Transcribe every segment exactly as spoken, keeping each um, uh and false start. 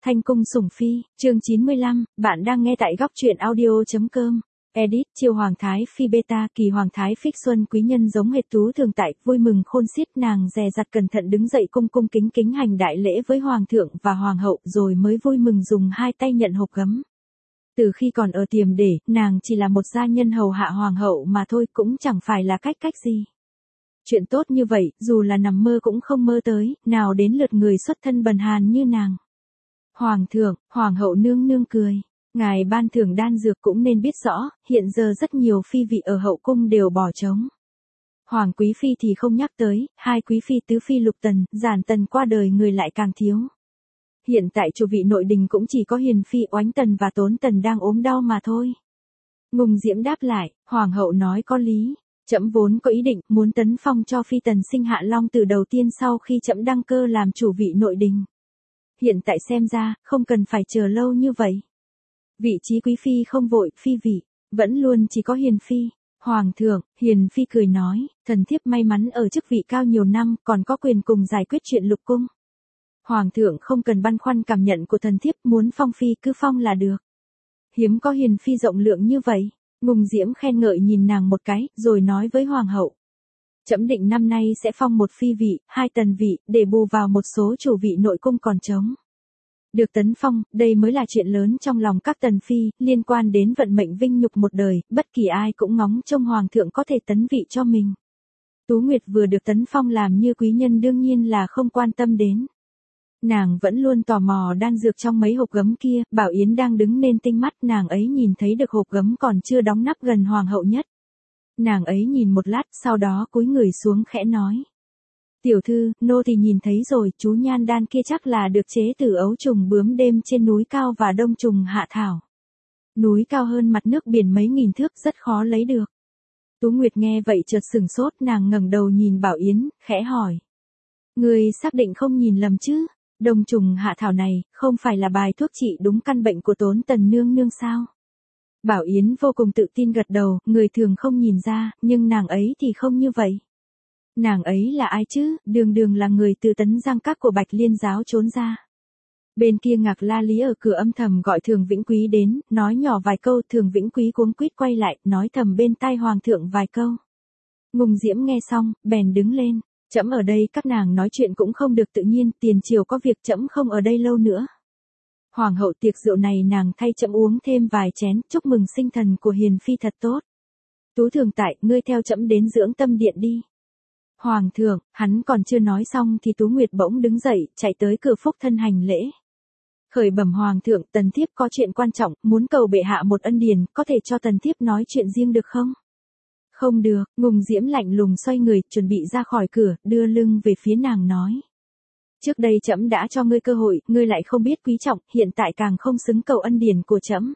Thanh cung sủng phi, chương chín mươi lăm, bạn đang nghe tại góc truyện audio.com. Edit, chiêu hoàng thái phi beta, kỳ hoàng thái phích xuân quý nhân giống hệt tú thường tại, vui mừng khôn xiết, nàng dè dặt cẩn thận đứng dậy cung cung kính kính hành đại lễ với hoàng thượng và hoàng hậu, rồi mới vui mừng dùng hai tay nhận hộp gấm. Từ khi còn ở tiềm để, nàng chỉ là một gia nhân hầu hạ hoàng hậu mà thôi, cũng chẳng phải là cách cách gì. Chuyện tốt như vậy, dù là nằm mơ cũng không mơ tới, nào đến lượt người xuất thân bần hàn như nàng. Hoàng thượng, hoàng hậu nương nương cười. Ngài ban thưởng đan dược cũng nên biết rõ, hiện giờ rất nhiều phi vị ở hậu cung đều bỏ trống. Hoàng quý phi thì không nhắc tới, hai quý phi tứ phi lục tần, giản tần qua đời người lại càng thiếu. Hiện tại chủ vị nội đình cũng chỉ có hiền phi oánh tần và tốn tần đang ốm đau mà thôi. Ngùng Diễm đáp lại, hoàng hậu nói có lý. Trẫm vốn có ý định muốn tấn phong cho phi tần sinh Hạ Long từ đầu tiên sau khi trẫm đăng cơ làm chủ vị nội đình. Hiện tại xem ra, không cần phải chờ lâu như vậy. Vị trí quý phi không vội, phi vị, vẫn luôn chỉ có hiền phi. Hoàng thượng, hiền phi cười nói, thần thiếp may mắn ở chức vị cao nhiều năm, còn có quyền cùng giải quyết chuyện lục cung. Hoàng thượng không cần băn khoăn cảm nhận của thần thiếp, muốn phong phi cứ phong là được. Hiếm có hiền phi rộng lượng như vậy. Ngùng Diễm khen ngợi nhìn nàng một cái, rồi nói với hoàng hậu. Trẫm định năm nay sẽ phong một phi vị, hai tần vị, để bù vào một số chủ vị nội cung còn trống. Được tấn phong, đây mới là chuyện lớn trong lòng các tần phi, liên quan đến vận mệnh vinh nhục một đời, bất kỳ ai cũng ngóng trông hoàng thượng có thể tấn vị cho mình. Tú Nguyệt vừa được tấn phong làm như quý nhân đương nhiên là không quan tâm đến. Nàng vẫn luôn tò mò đan dược trong mấy hộp gấm kia, Bảo Yến đang đứng nên tinh mắt, nàng ấy nhìn thấy được hộp gấm còn chưa đóng nắp gần hoàng hậu nhất. Nàng ấy nhìn một lát, sau đó cúi người xuống khẽ nói. Tiểu thư, nô thì nhìn thấy rồi, chú nhan đan kia chắc là được chế từ ấu trùng bướm đêm trên núi cao và đông trùng hạ thảo. Núi cao hơn mặt nước biển mấy nghìn thước, rất khó lấy được. Tú Nguyệt nghe vậy chợt sửng sốt, nàng ngẩng đầu nhìn Bảo Yến, khẽ hỏi. Người xác định không nhìn lầm chứ? Đông trùng hạ thảo này, không phải là bài thuốc trị đúng căn bệnh của Tốn Tần nương nương sao? Bảo Yến vô cùng tự tin gật đầu, người thường không nhìn ra, nhưng nàng ấy thì không như vậy. Nàng ấy là ai chứ, đường đường là người từ Tấn Giang Các của Bạch Liên giáo trốn ra. Bên kia Ngạc La Lý ở cửa âm thầm gọi Thường Vĩnh Quý đến, nói nhỏ vài câu, Thường Vĩnh Quý cuống quýt quay lại, nói thầm bên tai hoàng thượng vài câu. Ngùng Diễm nghe xong, bèn đứng lên. Trẫm ở đây, các nàng nói chuyện cũng không được tự nhiên, tiền triều có việc, trẫm không ở đây lâu nữa. Hoàng hậu, tiệc rượu này nàng thay trẫm uống thêm vài chén, chúc mừng sinh thần của hiền phi thật tốt. Tú thường tại, ngươi theo trẫm đến dưỡng tâm điện đi. Hoàng thượng, hắn còn chưa nói xong thì Tú Nguyệt bỗng đứng dậy, chạy tới cửa phúc thân hành lễ. Khởi bẩm hoàng thượng, tần thiếp có chuyện quan trọng, muốn cầu bệ hạ một ân điển, có thể cho tần thiếp nói chuyện riêng được không? Không được, Ngùng Diễm lạnh lùng xoay người, chuẩn bị ra khỏi cửa, đưa lưng về phía nàng nói. Trước đây trẫm đã cho ngươi cơ hội, ngươi lại không biết quý trọng, hiện tại càng không xứng cầu ân điển của trẫm.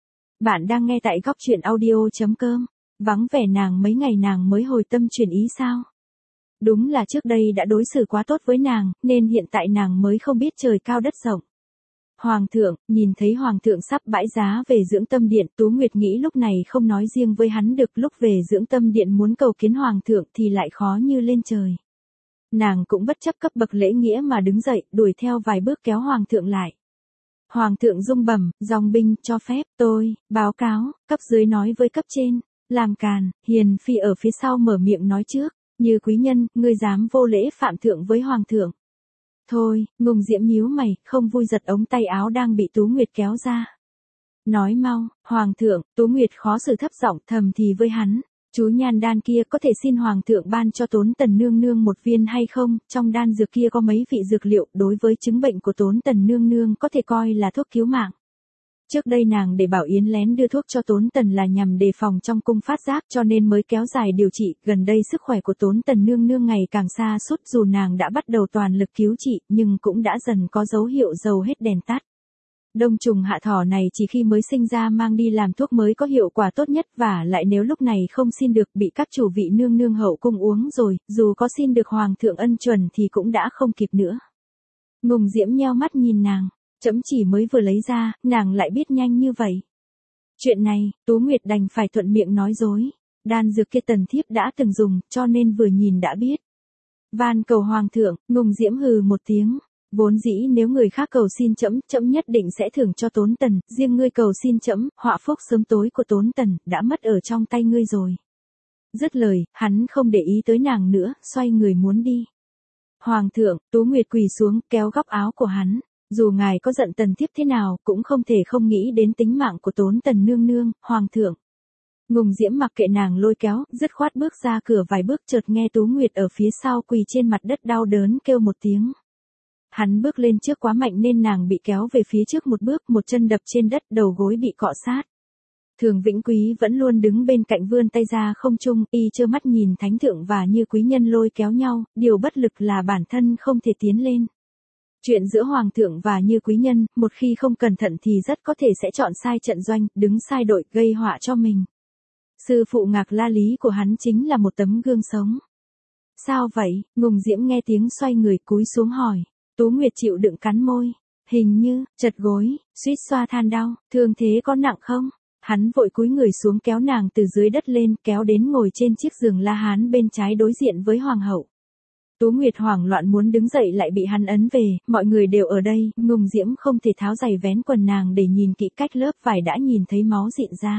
Bạn đang nghe tại góc truyện audio.com. Vắng vẻ nàng mấy ngày nàng mới hồi tâm chuyển ý sao? Đúng là trước đây đã đối xử quá tốt với nàng, nên hiện tại nàng mới không biết trời cao đất rộng. Hoàng thượng, nhìn thấy hoàng thượng sắp bãi giá về dưỡng tâm điện, Tú Nguyệt nghĩ lúc này không nói riêng với hắn được, lúc về dưỡng tâm điện muốn cầu kiến hoàng thượng thì lại khó như lên trời. Nàng cũng bất chấp cấp bậc lễ nghĩa mà đứng dậy, đuổi theo vài bước kéo hoàng thượng lại. Hoàng thượng rung bẩm, dòng binh, cho phép, tôi, báo cáo, cấp dưới nói với cấp trên, làm càn, hiền phi ở phía sau mở miệng nói trước, như quý nhân, ngươi dám vô lễ phạm thượng với hoàng thượng. Thôi, Ngùng Diễm nhíu mày, không vui giật ống tay áo đang bị Tú Nguyệt kéo ra. Nói mau, hoàng thượng, Tú Nguyệt khó xử thấp giọng thầm thì với hắn, chú nhan đan kia có thể xin hoàng thượng ban cho Tốn Tần nương nương một viên hay không, trong đan dược kia có mấy vị dược liệu, đối với chứng bệnh của Tốn Tần nương nương có thể coi là thuốc cứu mạng. Trước đây nàng để Bảo Yến lén đưa thuốc cho Tốn Tần là nhằm đề phòng trong cung phát giác cho nên mới kéo dài điều trị, gần đây sức khỏe của Tốn Tần nương nương ngày càng sa sút, dù nàng đã bắt đầu toàn lực cứu trị, nhưng cũng đã dần có dấu hiệu dầu hết đèn tắt. Đông trùng hạ thảo này chỉ khi mới sinh ra mang đi làm thuốc mới có hiệu quả tốt nhất, và lại nếu lúc này không xin được bị các chủ vị nương nương hậu cung uống rồi, dù có xin được hoàng thượng ân chuẩn thì cũng đã không kịp nữa. Ngùng Diễm nheo mắt nhìn nàng. Trẫm chỉ mới vừa lấy ra, nàng lại biết nhanh như vậy. Chuyện này, Tú Nguyệt đành phải thuận miệng nói dối. Đan dược kia tần thiếp đã từng dùng, cho nên vừa nhìn đã biết. Van cầu hoàng thượng, Ngùng Diễm hừ một tiếng. Vốn dĩ nếu người khác cầu xin trẫm, trẫm nhất định sẽ thưởng cho Tốn Tần, riêng ngươi cầu xin trẫm, họa phúc sớm tối của Tốn Tần đã mất ở trong tay ngươi rồi. Dứt lời, hắn không để ý tới nàng nữa, xoay người muốn đi. Hoàng thượng, Tú Nguyệt quỳ xuống, kéo góc áo của hắn. Dù ngài có giận Tần thiếp thế nào, cũng không thể không nghĩ đến tính mạng của Tốn Tần nương nương, Hoàng thượng. Ngùng Diễm mặc kệ nàng lôi kéo, dứt khoát bước ra cửa vài bước, chợt nghe Tú Nguyệt ở phía sau quỳ trên mặt đất đau đớn kêu một tiếng. Hắn bước lên trước quá mạnh nên nàng bị kéo về phía trước một bước, một chân đập trên đất, đầu gối bị cọ sát. Thường Vĩnh Quý vẫn luôn đứng bên cạnh vươn tay ra không trung, y trơ mắt nhìn thánh thượng và Như quý nhân lôi kéo nhau, điều bất lực là bản thân không thể tiến lên. Chuyện giữa Hoàng thượng và Như quý nhân, một khi không cẩn thận thì rất có thể sẽ chọn sai trận doanh, đứng sai đội, gây họa cho mình. Sư phụ Ngạc La Lý của hắn chính là một tấm gương sống. Sao vậy? Ngùng Diễm nghe tiếng xoay người cúi xuống hỏi. Tú Nguyệt chịu đựng cắn môi. Hình như, chật gối, suýt xoa than đau, thương thế có nặng không? Hắn vội cúi người xuống kéo nàng từ dưới đất lên, kéo đến ngồi trên chiếc giường La Hán bên trái đối diện với Hoàng hậu. Tú Nguyệt hoảng loạn muốn đứng dậy lại bị hắn ấn về, mọi người đều ở đây, Ngùng Diễm không thể tháo giày vén quần nàng để nhìn kỹ cách lớp vải đã nhìn thấy máu dịn ra.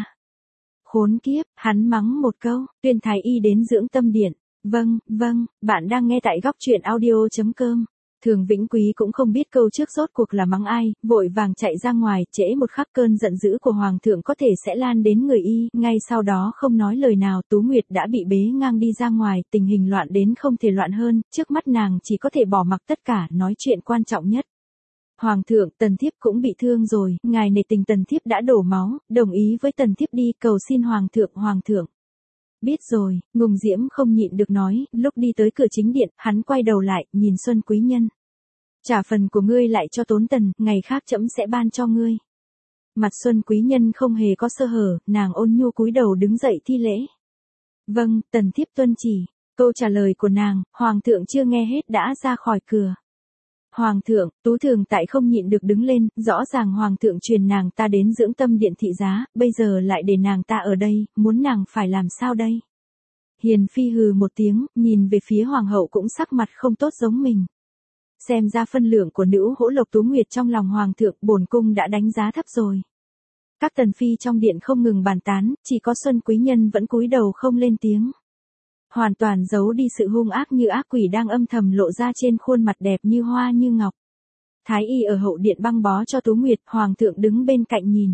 Khốn kiếp, hắn mắng một câu, tuyên thái y đến dưỡng tâm điện. Vâng, vâng, bạn đang nghe tại góc truyện audio.com. Thường Vĩnh Quý cũng không biết câu trước rốt cuộc là mắng ai, vội vàng chạy ra ngoài, trễ một khắc cơn giận dữ của Hoàng thượng có thể sẽ lan đến người y, ngay sau đó không nói lời nào Tú Nguyệt đã bị bế ngang đi ra ngoài, tình hình loạn đến không thể loạn hơn, trước mắt nàng chỉ có thể bỏ mặc tất cả, nói chuyện quan trọng nhất. Hoàng thượng, Tần thiếp cũng bị thương rồi, ngài nể tình Tần thiếp đã đổ máu, đồng ý với Tần thiếp đi, cầu xin Hoàng thượng, Hoàng thượng. Biết rồi, Ngùng Diễm không nhịn được nói, lúc đi tới cửa chính điện, hắn quay đầu lại, nhìn Xuân quý nhân. Trả phần của ngươi lại cho Tốn Tần, ngày khác trẫm sẽ ban cho ngươi. Mặt Xuân quý nhân không hề có sơ hở, nàng ôn nhu cúi đầu đứng dậy thi lễ. Vâng, Tần thiếp tuân chỉ. Câu trả lời của nàng, Hoàng thượng chưa nghe hết đã ra khỏi cửa. Hoàng thượng, Tú Thường tại không nhịn được đứng lên, rõ ràng Hoàng thượng truyền nàng ta đến dưỡng tâm điện thị giá, bây giờ lại để nàng ta ở đây, muốn nàng phải làm sao đây? Hiền phi hừ một tiếng, nhìn về phía Hoàng hậu cũng sắc mặt không tốt giống mình. Xem ra phân lượng của nữ hỗ lộc Tú Nguyệt trong lòng Hoàng thượng, bổn cung đã đánh giá thấp rồi. Các tần phi trong điện không ngừng bàn tán, chỉ có Xuân quý nhân vẫn cúi đầu không lên tiếng. Hoàn toàn giấu đi sự hung ác như ác quỷ đang âm thầm lộ ra trên khuôn mặt đẹp như hoa như ngọc. Thái y ở hậu điện băng bó cho Tú Nguyệt, Hoàng thượng đứng bên cạnh nhìn.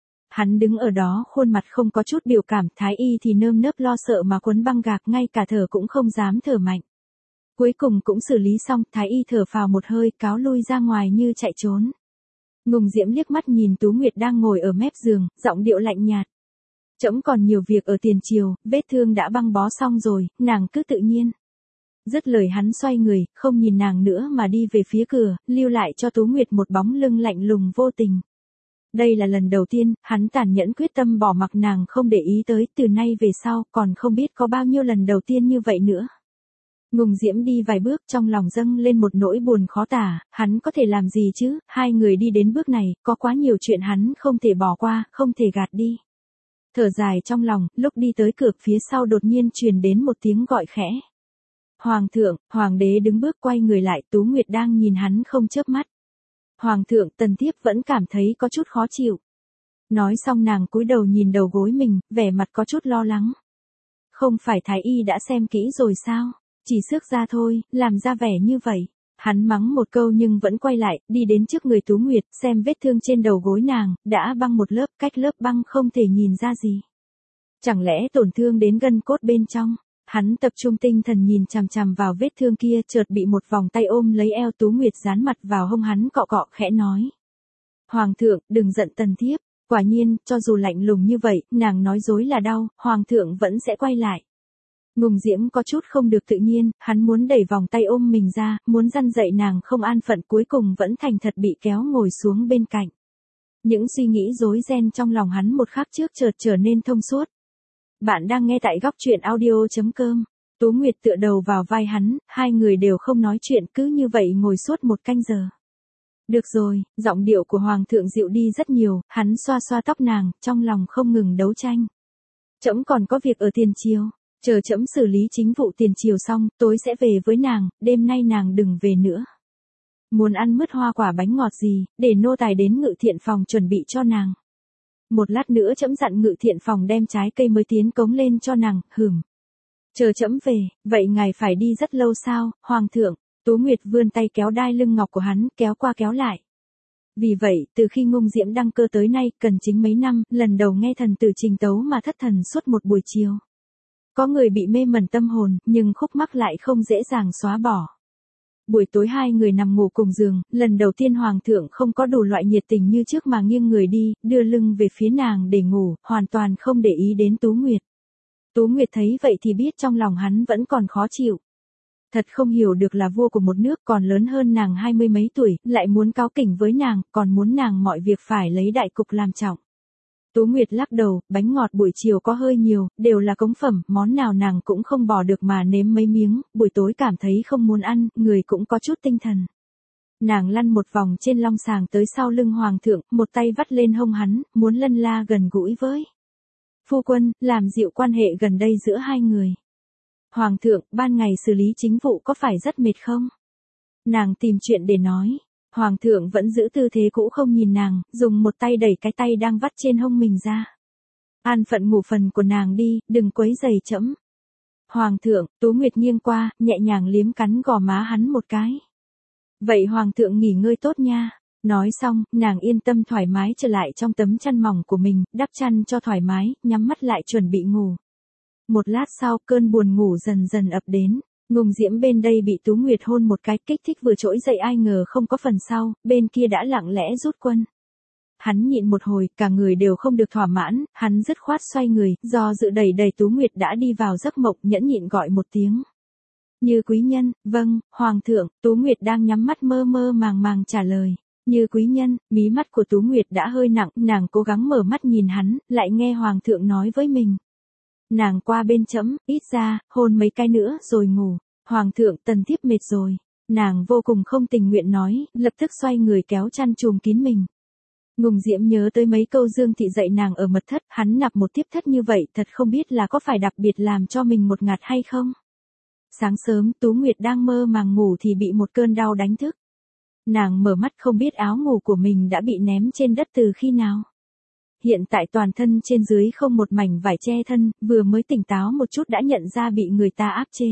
Hắn đứng ở đó khuôn mặt không có chút biểu cảm, Thái y thì nơm nớp lo sợ mà quấn băng gạc, ngay cả thở cũng không dám thở mạnh. Cuối cùng cũng xử lý xong, Thái y thở phào một hơi, cáo lui ra ngoài như chạy trốn. Ngùng Diễm liếc mắt nhìn Tú Nguyệt đang ngồi ở mép giường, giọng điệu lạnh nhạt. Trẫm còn nhiều việc ở tiền triều, vết thương đã băng bó xong rồi, nàng cứ tự nhiên. Dứt lời hắn xoay người, không nhìn nàng nữa mà đi về phía cửa, lưu lại cho Tú Nguyệt một bóng lưng lạnh lùng vô tình. Đây là lần đầu tiên, hắn tàn nhẫn quyết tâm bỏ mặc nàng không để ý tới, từ nay về sau, còn không biết có bao nhiêu lần đầu tiên như vậy nữa. Ngùng Diễm đi vài bước trong lòng dâng lên một nỗi buồn khó tả, hắn có thể làm gì chứ, hai người đi đến bước này, có quá nhiều chuyện hắn không thể bỏ qua, không thể gạt đi. Thở dài trong lòng, lúc đi tới cửa phía sau đột nhiên truyền đến một tiếng gọi khẽ. Hoàng thượng, Hoàng đế đứng bước quay người lại, Tú Nguyệt đang nhìn hắn không chớp mắt. Hoàng thượng, Tần thiếp vẫn cảm thấy có chút khó chịu. Nói xong nàng cúi đầu nhìn đầu gối mình, vẻ mặt có chút lo lắng. Không phải Thái y đã xem kỹ rồi sao? Chỉ xước ra thôi, làm ra vẻ như vậy. Hắn mắng một câu nhưng vẫn quay lại, đi đến trước người Tú Nguyệt, xem vết thương trên đầu gối nàng, đã băng một lớp, cách lớp băng không thể nhìn ra gì. Chẳng lẽ tổn thương đến gân cốt bên trong? Hắn tập trung tinh thần nhìn chằm chằm vào vết thương kia, chợt bị một vòng tay ôm lấy eo, Tú Nguyệt dán mặt vào hông hắn cọ cọ khẽ nói. Hoàng thượng, đừng giận Tần thiếp. Quả nhiên, cho dù lạnh lùng như vậy, nàng nói dối là đau, Hoàng thượng vẫn sẽ quay lại. Ngùng Diễm có chút không được tự nhiên, hắn muốn đẩy vòng tay ôm mình ra, muốn răn dậy nàng không an phận, cuối cùng vẫn thành thật bị kéo ngồi xuống bên cạnh. Những suy nghĩ rối ren trong lòng hắn một khắc trước chợt trở nên thông suốt. Bạn đang nghe tại góc truyện audio.com. Tú Nguyệt tựa đầu vào vai hắn, hai người đều không nói chuyện, cứ như vậy ngồi suốt một canh giờ. Được rồi, giọng điệu của Hoàng thượng dịu đi rất nhiều, hắn xoa xoa tóc nàng, trong lòng không ngừng đấu tranh. Trẫm còn có việc ở tiền triều. Chờ trẫm xử lý chính vụ tiền triều xong, tối sẽ về với nàng, đêm nay nàng đừng về nữa. Muốn ăn mứt hoa quả bánh ngọt gì, để nô tài đến ngự thiện phòng chuẩn bị cho nàng. Một lát nữa trẫm dặn ngự thiện phòng đem trái cây mới tiến cống lên cho nàng, hửm. Chờ trẫm về, vậy ngài phải đi rất lâu sao, hoàng thượng? Tú Nguyệt vươn tay kéo đai lưng ngọc của hắn, kéo qua kéo lại. Vì vậy, từ khi Ngung Diễm đăng cơ tới nay, cần chính mấy năm, lần đầu nghe thần tử trình tấu mà thất thần suốt một buổi chiều. Có người bị mê mẩn tâm hồn, nhưng khúc mắc lại không dễ dàng xóa bỏ. Buổi tối hai người nằm ngủ cùng giường, lần đầu tiên hoàng thượng không có đủ loại nhiệt tình như trước mà nghiêng người đi, đưa lưng về phía nàng để ngủ, hoàn toàn không để ý đến Tú Nguyệt. Tú Nguyệt thấy vậy thì biết trong lòng hắn vẫn còn khó chịu. Thật không hiểu được là vua của một nước còn lớn hơn nàng hai mươi mấy tuổi, lại muốn cáu kỉnh với nàng, còn muốn nàng mọi việc phải lấy đại cục làm trọng. Tú Nguyệt lắc đầu, bánh ngọt buổi chiều có hơi nhiều, đều là cống phẩm, món nào nàng cũng không bỏ được mà nếm mấy miếng, buổi tối cảm thấy không muốn ăn, người cũng có chút tinh thần. Nàng lăn một vòng trên long sàng tới sau lưng hoàng thượng, một tay vắt lên hông hắn, muốn lân la gần gũi với. Phu quân, làm dịu quan hệ gần đây giữa hai người. Hoàng thượng, ban ngày xử lý chính vụ có phải rất mệt không? Nàng tìm chuyện để nói. Hoàng thượng vẫn giữ tư thế cũ không nhìn nàng, dùng một tay đẩy cái tay đang vắt trên hông mình ra. An phận ngủ phần của nàng đi, đừng quấy giày trẫm. Hoàng thượng, Tú Nguyệt nghiêng qua, nhẹ nhàng liếm cắn gò má hắn một cái. Vậy hoàng thượng nghỉ ngơi tốt nha. Nói xong, nàng yên tâm thoải mái trở lại trong tấm chăn mỏng của mình, đắp chăn cho thoải mái, nhắm mắt lại chuẩn bị ngủ. Một lát sau, cơn buồn ngủ dần dần ập đến. Ngung Diễm bên đây bị Tú Nguyệt hôn một cái kích thích vừa trỗi dậy, ai ngờ không có phần sau, bên kia đã lặng lẽ rút quân. Hắn nhịn một hồi, cả người đều không được thỏa mãn, hắn dứt khoát xoay người, do dự đẩy đẩy Tú Nguyệt đã đi vào giấc mộng, nhẫn nhịn gọi một tiếng. Như quý nhân, vâng, hoàng thượng. Tú Nguyệt đang nhắm mắt mơ mơ màng màng trả lời. Như quý nhân, mí mắt của Tú Nguyệt đã hơi nặng, nàng cố gắng mở mắt nhìn hắn, lại nghe hoàng thượng nói với mình. Nàng qua bên trẫm, ít ra, hôn mấy cái nữa rồi ngủ. Hoàng thượng, tần thiếp mệt rồi. Nàng vô cùng không tình nguyện nói, lập tức xoay người kéo chăn trùm kín mình. Ngung Diễm nhớ tới mấy câu Dương thị dạy nàng ở mật thất, hắn nạp một tiếp thất như vậy, thật không biết là có phải đặc biệt làm cho mình một ngạt hay không. Sáng sớm, Tú Nguyệt đang mơ màng ngủ thì bị một cơn đau đánh thức. Nàng mở mắt không biết áo ngủ của mình đã bị ném trên đất từ khi nào. Hiện tại toàn thân trên dưới không một mảnh vải che thân, vừa mới tỉnh táo một chút đã nhận ra bị người ta áp chế.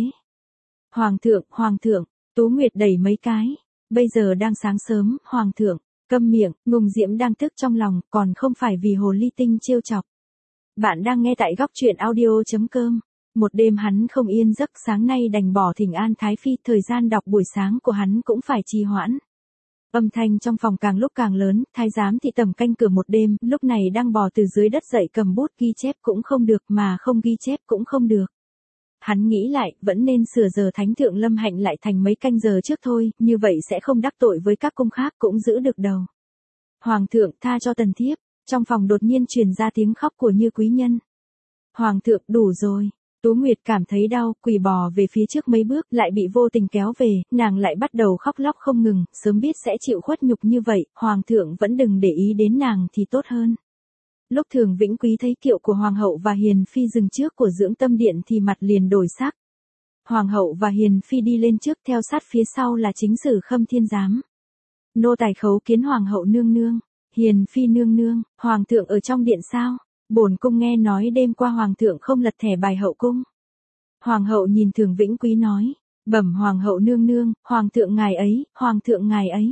Hoàng thượng, hoàng thượng, Tú Nguyệt đẩy mấy cái. Bây giờ đang sáng sớm, hoàng thượng, câm miệng, Ngung Diễm đang tức trong lòng, còn không phải vì hồ ly tinh trêu chọc. Bạn đang nghe tại góc truyện audio chấm com. Một đêm hắn không yên giấc, sáng nay đành bỏ thỉnh an Thái Phi, thời gian đọc buổi sáng của hắn cũng phải trì hoãn. Âm thanh trong phòng càng lúc càng lớn, thái giám thị tẩm canh cửa một đêm, lúc này đang bò từ dưới đất dậy cầm bút ghi chép cũng không được mà không ghi chép cũng không được. Hắn nghĩ lại, vẫn nên sửa giờ thánh thượng lâm hạnh lại thành mấy canh giờ trước thôi, như vậy sẽ không đắc tội với các cung khác cũng giữ được đầu. Hoàng thượng, tha cho tần thiếp. Trong phòng đột nhiên truyền ra tiếng khóc của Như quý nhân. Hoàng thượng, đủ rồi. Tú Nguyệt cảm thấy đau, quỳ bò về phía trước mấy bước, lại bị vô tình kéo về, nàng lại bắt đầu khóc lóc không ngừng, sớm biết sẽ chịu khuất nhục như vậy, hoàng thượng vẫn đừng để ý đến nàng thì tốt hơn. Lúc Thường Vĩnh Quý thấy kiệu của hoàng hậu và hiền phi dừng trước của Dưỡng Tâm Điện thì mặt liền đổi sắc. Hoàng hậu và hiền phi đi lên trước, theo sát phía sau là chính sử Khâm Thiên Giám. Nô tài khấu kiến hoàng hậu nương nương. Hiền phi nương nương, hoàng thượng ở trong điện sao? Bổn cung nghe nói đêm qua hoàng thượng không lật thẻ bài hậu cung. Hoàng hậu nhìn Thường Vĩnh Quý nói, bẩm hoàng hậu nương nương, hoàng thượng ngài ấy, hoàng thượng ngài ấy.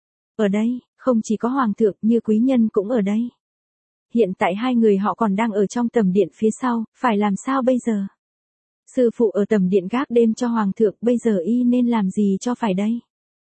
Ở đây, không chỉ có hoàng thượng, Như quý nhân cũng ở đây. Hiện tại hai người họ còn đang ở trong tầm điện phía sau, phải làm sao bây giờ? Sư phụ ở tầm điện gác đêm cho hoàng thượng, bây giờ y nên làm gì cho phải đây?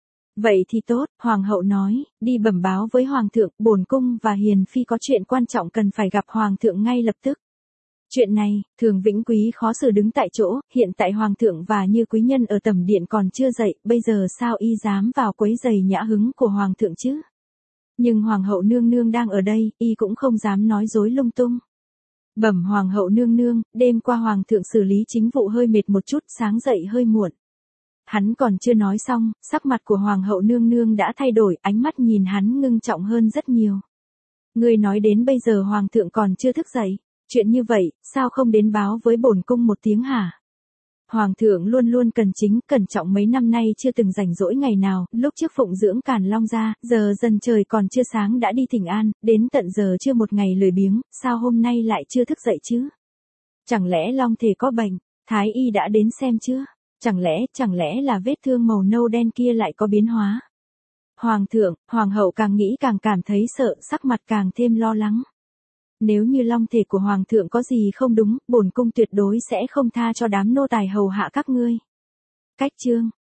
Vậy thì tốt, hoàng hậu nói, đi bẩm báo với hoàng thượng, bổn cung và hiền phi có chuyện quan trọng cần phải gặp hoàng thượng ngay lập tức. Chuyện này, Thường Vĩnh Quý khó xử đứng tại chỗ, hiện tại hoàng thượng và Như quý nhân ở tầm điện còn chưa dậy, bây giờ sao y dám vào quấy giày nhã hứng của hoàng thượng chứ? Nhưng hoàng hậu nương nương đang ở đây, y cũng không dám nói dối lung tung. Bẩm hoàng hậu nương nương, đêm qua hoàng thượng xử lý chính vụ hơi mệt một chút, sáng dậy hơi muộn. Hắn còn chưa nói xong, sắc mặt của hoàng hậu nương nương đã thay đổi, ánh mắt nhìn hắn ngưng trọng hơn rất nhiều. Ngươi nói đến bây giờ hoàng thượng còn chưa thức dậy, chuyện như vậy, sao không đến báo với bổn cung một tiếng hả? Hoàng thượng luôn luôn cần chính, cẩn trọng mấy năm nay chưa từng rảnh rỗi ngày nào, lúc trước phụng dưỡng Càn Long ra, giờ dần trời còn chưa sáng đã đi thỉnh an, đến tận giờ chưa một ngày lười biếng, sao hôm nay lại chưa thức dậy chứ? Chẳng lẽ Long thể có bệnh, Thái y đã đến xem chưa? Chẳng lẽ, chẳng lẽ là vết thương màu nâu đen kia lại có biến hóa? Hoàng thượng, hoàng hậu càng nghĩ càng cảm thấy sợ, sắc mặt càng thêm lo lắng. Nếu như long thể của hoàng thượng có gì không đúng, bổn cung tuyệt đối sẽ không tha cho đám nô tài hầu hạ các ngươi. Cách chương